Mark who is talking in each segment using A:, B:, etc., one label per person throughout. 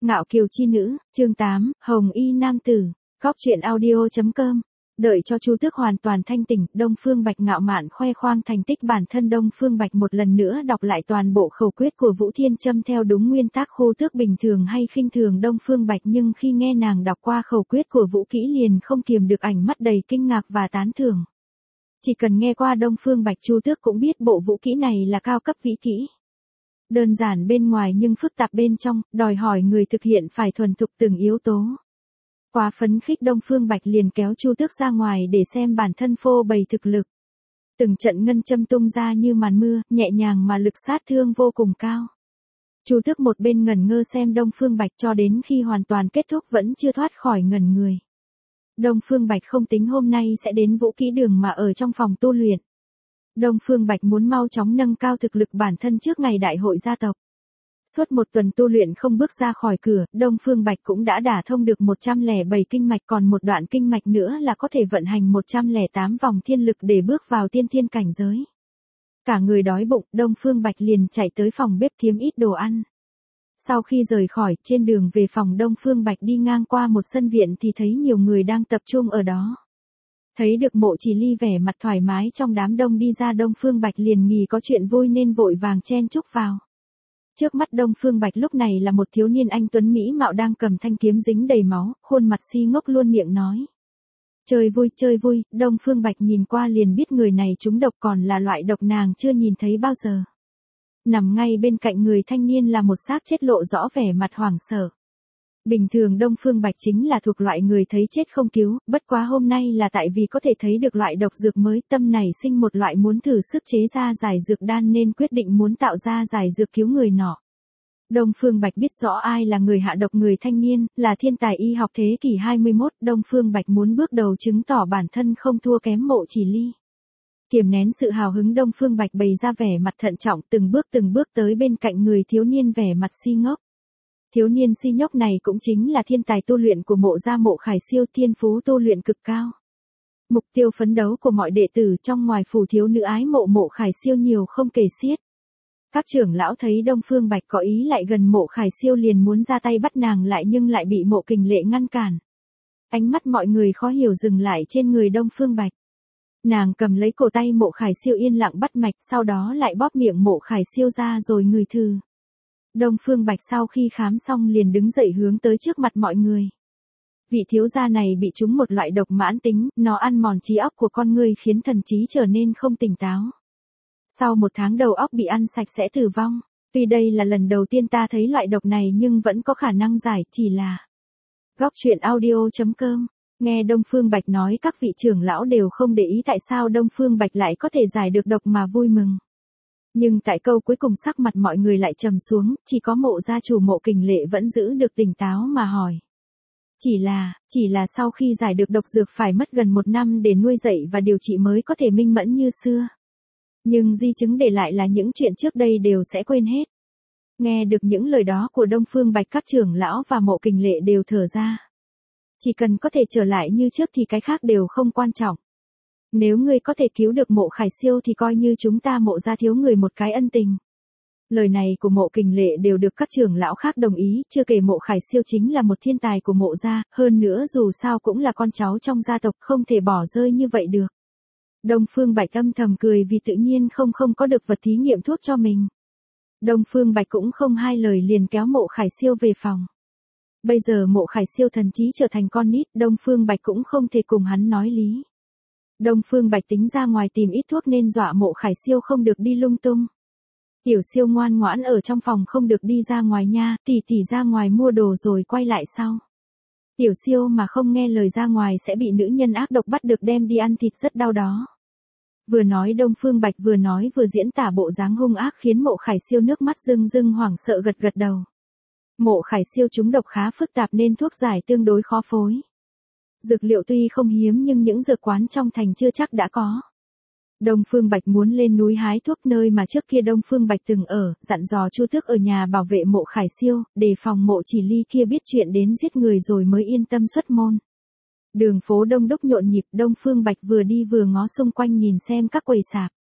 A: Ngạo kiều chi nữ, chương 8, Hồng y nam tử, Góc truyện audio.com. Đợi cho Chu Tước hoàn toàn thanh tỉnh, Đông Phương Bạch ngạo mạn khoe khoang thành tích bản thân. Đông Phương Bạch một lần nữa đọc lại toàn bộ khẩu quyết của Vũ Thiên Châm theo đúng nguyên tắc khu tước bình thường hay khinh thường Đông Phương Bạch, nhưng khi nghe nàng đọc qua khẩu quyết của Vũ Kỹ liền không kiềm được ánh mắt đầy kinh ngạc và tán thưởng. Chỉ cần nghe qua Đông Phương Bạch, Chu Tước cũng biết bộ vũ kỹ này là cao cấp vĩ kỹ. Đơn giản bên ngoài nhưng phức tạp bên trong, đòi hỏi người thực hiện phải thuần thục từng yếu tố. Quá phấn khích, Đông Phương Bạch liền kéo Chu Tước ra ngoài để xem bản thân phô bày thực lực. Từng trận ngân châm tung ra như màn mưa, nhẹ nhàng mà lực sát thương vô cùng cao. Chu Tước một bên ngẩn ngơ xem Đông Phương Bạch cho đến khi hoàn toàn kết thúc vẫn chưa thoát khỏi ngẩn người. Đông Phương Bạch không tính hôm nay sẽ đến vũ kỹ đường mà ở trong phòng tu luyện. Đông Phương Bạch muốn mau chóng nâng cao thực lực bản thân trước ngày đại hội gia tộc. Suốt một tuần tu luyện không bước ra khỏi cửa, Đông Phương Bạch cũng đã đả thông được 107 kinh mạch, còn một đoạn kinh mạch nữa là có thể vận hành 108 vòng thiên lực để bước vào tiên thiên cảnh giới. Cả người đói bụng, Đông Phương Bạch liền chạy tới phòng bếp kiếm ít đồ ăn. Sau khi rời khỏi, trên đường về phòng Đông Phương Bạch đi ngang qua một sân viện thì thấy nhiều người đang tập trung ở đó. Thấy được Mộ Chỉ Ly vẻ mặt thoải mái trong đám đông đi ra, Đông Phương Bạch liền nghĩ có chuyện vui nên vội vàng chen chúc vào. Trước mắt Đông Phương Bạch lúc này là một thiếu niên anh tuấn mỹ mạo đang cầm thanh kiếm dính đầy máu, khuôn mặt si ngốc luôn miệng nói. Chơi vui, Đông Phương Bạch nhìn qua liền biết người này trúng độc, còn là loại độc nàng chưa nhìn thấy bao giờ. Nằm ngay bên cạnh người thanh niên là một xác chết lộ rõ vẻ mặt hoảng sợ. Bình thường Đông Phương Bạch chính là thuộc loại người thấy chết không cứu, bất quá hôm nay là tại vì có thể thấy được loại độc dược mới, tâm nảy sinh một loại muốn thử sức chế ra giải dược đan nên quyết định muốn tạo ra giải dược cứu người nọ. Đông Phương Bạch biết rõ ai là người hạ độc người thanh niên, là thiên tài y học thế kỷ 21, Đông Phương Bạch muốn bước đầu chứng tỏ bản thân không thua kém Mộ Chỉ Ly. Kiềm nén sự hào hứng, Đông Phương Bạch bày ra vẻ mặt thận trọng, từng bước tới bên cạnh người thiếu niên vẻ mặt si ngốc. Thiếu niên si nhốc này cũng chính là thiên tài tu luyện của Mộ gia Mộ Khải Siêu, thiên phú tu luyện cực cao. Mục tiêu phấn đấu của mọi đệ tử trong ngoài phủ thiếu nữ ái mộ Mộ Khải Siêu nhiều không kể xiết. Các trưởng lão thấy Đông Phương Bạch có ý lại gần Mộ Khải Siêu liền muốn ra tay bắt nàng lại, nhưng lại bị Mộ Kình Lệ ngăn cản. Ánh mắt mọi người khó hiểu dừng lại trên người Đông Phương Bạch. Nàng cầm lấy cổ tay Mộ Khải Siêu yên lặng bắt mạch, sau đó lại bóp miệng Mộ Khải Siêu ra rồi ngửi thử. Đông Phương Bạch sau khi khám xong liền đứng dậy hướng tới trước mặt mọi người. Vị thiếu gia này bị trúng một loại độc mãn tính, nó ăn mòn trí óc của con người khiến thần trí trở nên không tỉnh táo. Sau 1 tháng đầu óc bị ăn sạch sẽ tử vong. Tuy đây là lần đầu tiên ta thấy loại độc này nhưng vẫn có khả năng giải, chỉ là... Góc truyện audio.com. Nghe Đông Phương Bạch nói, các vị trưởng lão đều không để ý tại sao Đông Phương Bạch lại có thể giải được độc mà vui mừng. Nhưng tại câu cuối cùng sắc mặt mọi người lại trầm xuống, chỉ có Mộ gia chủ Mộ Kình Lệ vẫn giữ được tỉnh táo mà hỏi. Chỉ là sau khi giải được độc dược phải mất gần 1 năm để nuôi dạy và điều trị mới có thể minh mẫn như xưa. Nhưng di chứng để lại là những chuyện trước đây đều sẽ quên hết. Nghe được những lời đó của Đông Phương Bạch, các trưởng lão và Mộ Kình Lệ đều thở ra. Chỉ cần có thể trở lại như trước thì cái khác đều không quan trọng. Nếu ngươi có thể cứu được Mộ Khải Siêu thì coi như chúng ta Mộ gia thiếu người một cái ân tình. Lời này của Mộ Kình Lệ đều được các trưởng lão khác đồng ý, chưa kể Mộ Khải Siêu chính là một thiên tài của Mộ gia, hơn nữa dù sao cũng là con cháu trong gia tộc, không thể bỏ rơi như vậy được. Đông Phương Bạch âm thầm cười vì tự nhiên không có được vật thí nghiệm thuốc cho mình. Đông Phương Bạch cũng không hai lời liền kéo Mộ Khải Siêu về phòng. Bây giờ Mộ Khải Siêu thần trí trở thành con nít, Đông Phương Bạch cũng không thể cùng hắn nói lý. Đông Phương Bạch tính ra ngoài tìm ít thuốc nên dọa Mộ Khải Siêu không được đi lung tung. Tiểu Siêu ngoan ngoãn ở trong phòng không được đi ra ngoài nha, tỷ ra ngoài mua đồ rồi quay lại sau. Tiểu Siêu mà không nghe lời ra ngoài sẽ bị nữ nhân ác độc bắt được đem đi ăn thịt rất đau đó. Vừa nói Đông Phương Bạch vừa nói vừa diễn tả bộ dáng hung ác khiến Mộ Khải Siêu nước mắt rưng hoảng sợ gật đầu. Mộ Khải Siêu trúng độc khá phức tạp nên thuốc giải tương đối khó phối. Dược liệu tuy không hiếm nhưng những dược quán trong thành chưa chắc đã có. Đông Phương Bạch muốn lên núi hái thuốc nơi mà trước kia Đông Phương Bạch từng ở, dặn dò Chu Tước ở nhà bảo vệ Mộ Khải Siêu, đề phòng Mộ Chỉ Ly kia biết chuyện đến giết người rồi mới yên tâm xuất môn. Đường phố đông đúc nhộn nhịp, Đông Phương Bạch vừa đi vừa ngó xung quanh nhìn xem các quầy sạp.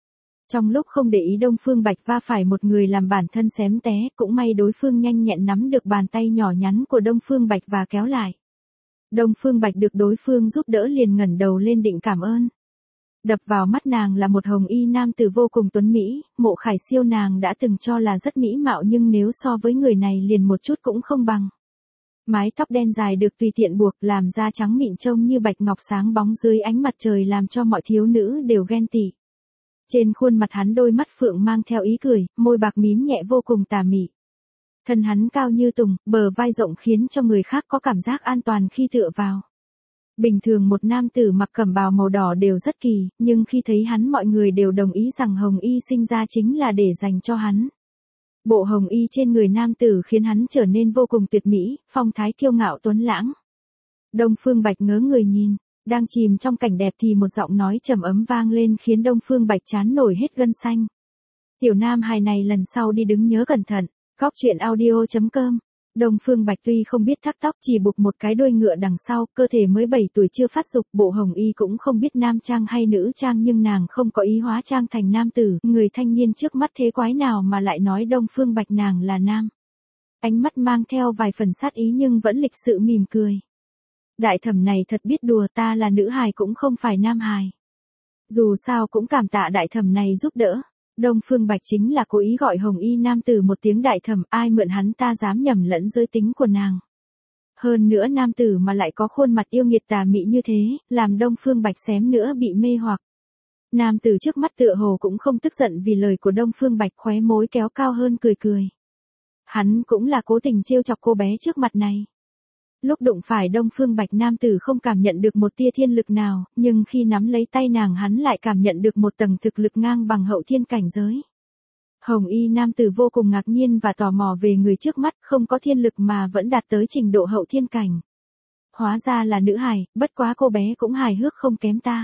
A: Trong lúc không để ý Đông Phương Bạch va phải một người làm bản thân xém té, cũng may đối phương nhanh nhẹn nắm được bàn tay nhỏ nhắn của Đông Phương Bạch và kéo lại. Đông Phương Bạch được đối phương giúp đỡ liền ngẩng đầu lên định cảm ơn. Đập vào mắt nàng là một hồng y nam tử vô cùng tuấn mỹ, Mộ Khải Siêu nàng đã từng cho là rất mỹ mạo nhưng nếu so với người này liền một chút cũng không bằng. Mái tóc đen dài được tùy tiện buộc làm da trắng mịn trông như bạch ngọc sáng bóng dưới ánh mặt trời làm cho mọi thiếu nữ đều ghen tị. Trên khuôn mặt hắn đôi mắt phượng mang theo ý cười, môi bạc mím nhẹ vô cùng tà mị. Thân hắn cao như tùng, bờ vai rộng khiến cho người khác có cảm giác an toàn khi tựa vào. Bình thường một nam tử mặc cẩm bào màu đỏ đều rất kỳ, nhưng khi thấy hắn mọi người đều đồng ý rằng hồng y sinh ra chính là để dành cho hắn. Bộ hồng y trên người nam tử khiến hắn trở nên vô cùng tuyệt mỹ, phong thái kiêu ngạo tuấn lãng. Đông Phương Bạch ngớ người nhìn, đang chìm trong cảnh đẹp thì một giọng nói trầm ấm vang lên khiến Đông Phương Bạch trán nổi hết gân xanh. Tiểu nam hài này lần sau đi đứng nhớ cẩn thận. Góc truyện audio.com. Đông Phương Bạch tuy không biết thắt tóc chỉ buộc một cái đuôi ngựa đằng sau, cơ thể mới 7 tuổi chưa phát dục, bộ hồng y cũng không biết nam trang hay nữ trang nhưng nàng không có ý hóa trang thành nam tử, người thanh niên trước mắt thế quái nào mà lại nói Đông Phương Bạch nàng là nam. Ánh mắt mang theo vài phần sát ý nhưng vẫn lịch sự mỉm cười. Đại thẩm này thật biết đùa, ta là nữ hài cũng không phải nam hài. Dù sao cũng cảm tạ đại thẩm này giúp đỡ. Đông Phương Bạch chính là cố ý gọi hồng y nam tử một tiếng đại thẩm, ai mượn hắn ta dám nhầm lẫn giới tính của nàng. Hơn nữa nam tử mà lại có khuôn mặt yêu nghiệt tà mị như thế, làm Đông Phương Bạch xém nữa bị mê hoặc. Nam tử trước mắt tựa hồ cũng không tức giận vì lời của Đông Phương Bạch, khóe môi kéo cao hơn cười cười. Hắn cũng là cố tình trêu chọc cô bé trước mặt này. Lúc đụng phải Đông Phương Bạch nam tử không cảm nhận được một tia thiên lực nào, nhưng khi nắm lấy tay nàng hắn lại cảm nhận được một tầng thực lực ngang bằng hậu thiên cảnh giới. Hồng y nam tử vô cùng ngạc nhiên và tò mò về người trước mắt, không có thiên lực mà vẫn đạt tới trình độ hậu thiên cảnh. Hóa ra là nữ hài, bất quá cô bé cũng hài hước không kém ta.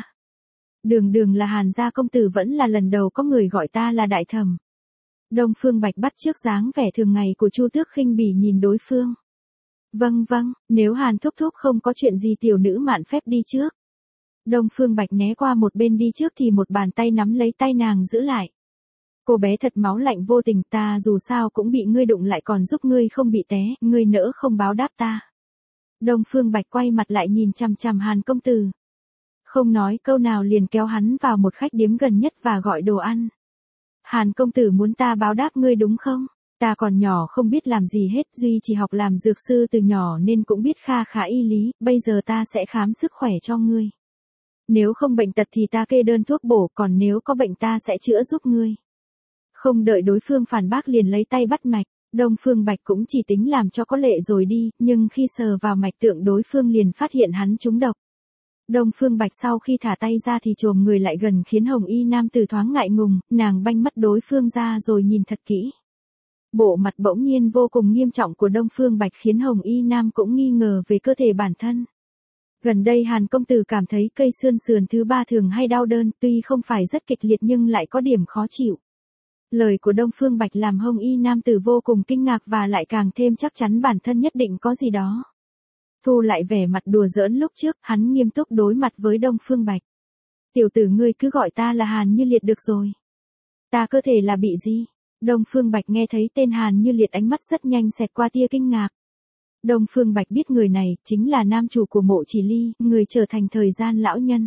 A: Đường là Hàn gia công tử, vẫn là lần đầu có người gọi ta là đại thẩm. Đông Phương Bạch bắt chước dáng vẻ thường ngày của Chu Tước khinh bỉ nhìn đối phương. Vâng, nếu Hàn thúc thúc không có chuyện gì tiểu nữ mạn phép đi trước. Đông Phương Bạch né qua một bên đi trước thì một bàn tay nắm lấy tay nàng giữ lại. Cô bé thật máu lạnh vô tình, ta dù sao cũng bị ngươi đụng lại còn giúp ngươi không bị té, ngươi nỡ không báo đáp ta. Đông Phương Bạch quay mặt lại nhìn chằm chằm Hàn công tử. Không nói câu nào liền kéo hắn vào một khách điếm gần nhất và gọi đồ ăn. Hàn công tử muốn ta báo đáp ngươi đúng không? Ta còn nhỏ không biết làm gì hết, duy chỉ học làm dược sư từ nhỏ nên cũng biết kha khá y lý, bây giờ ta sẽ khám sức khỏe cho ngươi. Nếu không bệnh tật thì ta kê đơn thuốc bổ, còn nếu có bệnh ta sẽ chữa giúp ngươi. Không đợi đối phương phản bác liền lấy tay bắt mạch, Đông Phương Bạch cũng chỉ tính làm cho có lệ rồi đi, nhưng khi sờ vào mạch tượng đối phương liền phát hiện hắn trúng độc. Đông Phương Bạch sau khi thả tay ra thì chồm người lại gần khiến hồng y nam tử thoáng ngại ngùng, nàng banh mắt đối phương ra rồi nhìn thật kỹ. Bộ mặt bỗng nhiên vô cùng nghiêm trọng của Đông Phương Bạch khiến hồng y nam cũng nghi ngờ về cơ thể bản thân. Gần đây Hàn công tử cảm thấy cây xương sườn thứ ba thường hay đau đơn, tuy không phải rất kịch liệt nhưng lại có điểm khó chịu. Lời của Đông Phương Bạch làm hồng y nam tử vô cùng kinh ngạc và lại càng thêm chắc chắn bản thân nhất định có gì đó. Thu lại vẻ mặt đùa giỡn lúc trước, hắn nghiêm túc đối mặt với Đông Phương Bạch. Tiểu tử ngươi cứ gọi ta là Hàn Như Liệt được rồi. Ta cơ thể là bị gì? Đông Phương Bạch nghe thấy tên Hàn Như Liệt ánh mắt rất nhanh xẹt qua tia kinh ngạc. Đông Phương Bạch biết người này chính là nam chủ của Mộ Chỉ Ly, người trở thành thời gian lão nhân.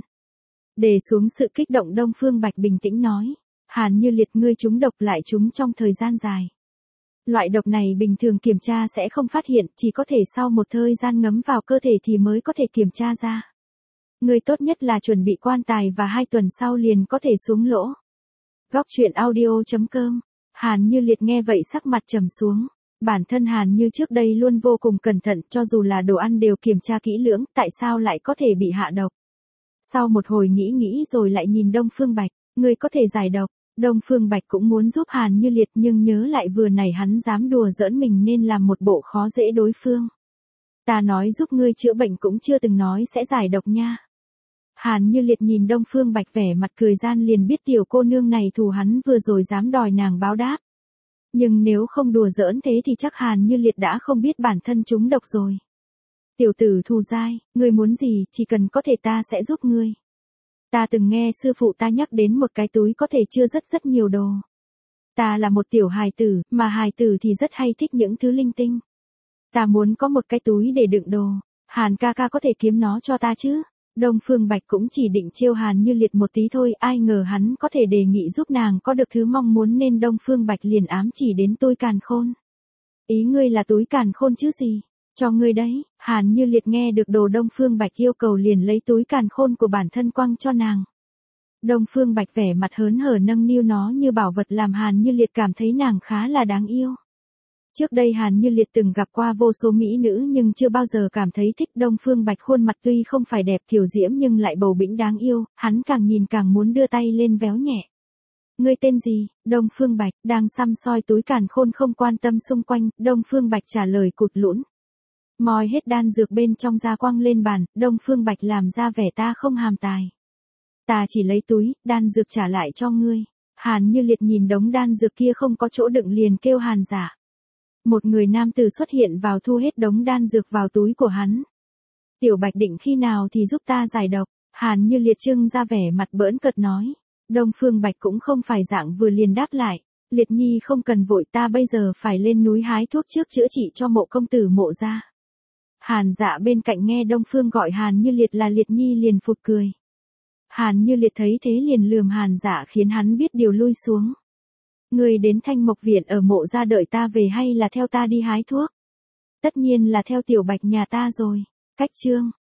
A: Để xuống sự kích động Đông Phương Bạch bình tĩnh nói. Hàn Như Liệt ngươi trúng độc lại trúng trong thời gian dài. Loại độc này bình thường kiểm tra sẽ không phát hiện, chỉ có thể sau một thời gian ngấm vào cơ thể thì mới có thể kiểm tra ra. Ngươi tốt nhất là chuẩn bị quan tài và 2 tuần sau liền có thể xuống lỗ. Góc truyện audio.com. Hàn Như Liệt nghe vậy sắc mặt trầm xuống. Bản thân Hàn Như trước đây luôn vô cùng cẩn thận, cho dù là đồ ăn đều kiểm tra kỹ lưỡng, tại sao lại có thể bị hạ độc. Sau một hồi nghĩ rồi lại nhìn Đông Phương Bạch, ngươi có thể giải độc. Đông Phương Bạch cũng muốn giúp Hàn Như Liệt nhưng nhớ lại vừa nãy hắn dám đùa giỡn mình nên làm một bộ khó dễ đối phương. Ta nói giúp ngươi chữa bệnh cũng chưa từng nói sẽ giải độc nha. Hàn Như Liệt nhìn Đông Phương Bạch vẻ mặt cười gian liền biết tiểu cô nương này thù hắn vừa rồi dám đòi nàng báo đáp. Nhưng nếu không đùa giỡn thế thì chắc Hàn Như Liệt đã không biết bản thân trúng độc rồi. Tiểu tử thù dai, ngươi muốn gì chỉ cần có thể ta sẽ giúp ngươi. Ta từng nghe sư phụ ta nhắc đến một cái túi có thể chứa rất rất nhiều đồ. Ta là một tiểu hài tử, mà hài tử thì rất hay thích những thứ linh tinh. Ta muốn có một cái túi để đựng đồ. Hàn ca ca có thể kiếm nó cho ta chứ? Đông Phương Bạch cũng chỉ định trêu Hàn Như Liệt một tí thôi, ai ngờ hắn có thể đề nghị giúp nàng có được thứ mong muốn nên Đông Phương Bạch liền ám chỉ đến túi càn khôn. Ý ngươi là túi càn khôn chứ gì? Cho ngươi đấy. Hàn Như Liệt nghe được đồ Đông Phương Bạch yêu cầu liền lấy túi càn khôn của bản thân quăng cho nàng. Đông Phương Bạch vẻ mặt hớn hở nâng niu nó như bảo vật làm Hàn Như Liệt cảm thấy nàng khá là đáng yêu. Trước đây Hàn Như Liệt từng gặp qua vô số mỹ nữ nhưng chưa bao giờ cảm thấy thích. Đông Phương Bạch khuôn mặt tuy không phải đẹp kiều diễm nhưng lại bầu bĩnh đáng yêu, hắn càng nhìn càng muốn đưa tay lên véo nhẹ. Ngươi tên gì? Đông Phương Bạch, đang săm soi túi càn khôn không quan tâm xung quanh, Đông Phương Bạch trả lời cụt lũn. Moi hết đan dược bên trong ra quăng lên bàn, Đông Phương Bạch làm ra vẻ ta không hàm tài. Ta chỉ lấy túi, đan dược trả lại cho ngươi. Hàn Như Liệt nhìn đống đan dược kia không có chỗ đựng liền kêu Hàn Dạ. Một người nam tử xuất hiện vào thu hết đống đan dược vào túi của hắn. Tiểu Bạch định khi nào thì giúp ta giải độc. Hàn Như Liệt trưng ra vẻ mặt bỡn cợt nói. Đông Phương Bạch cũng không phải dạng vừa liền đáp lại. Liệt Nhi không cần vội, ta bây giờ phải lên núi hái thuốc trước chữa trị cho Mộ công tử Mộ gia. Hàn Dạ bên cạnh nghe Đông Phương gọi Hàn Như Liệt là Liệt Nhi liền phụt cười. Hàn Như Liệt thấy thế liền lườm Hàn Dạ khiến hắn biết điều lui xuống. Ngươi đến Thanh Mộc Viện ở Mộ gia đợi ta về hay là theo ta đi hái thuốc? Tất nhiên là theo Tiểu Bạch nhà ta rồi. Cách chương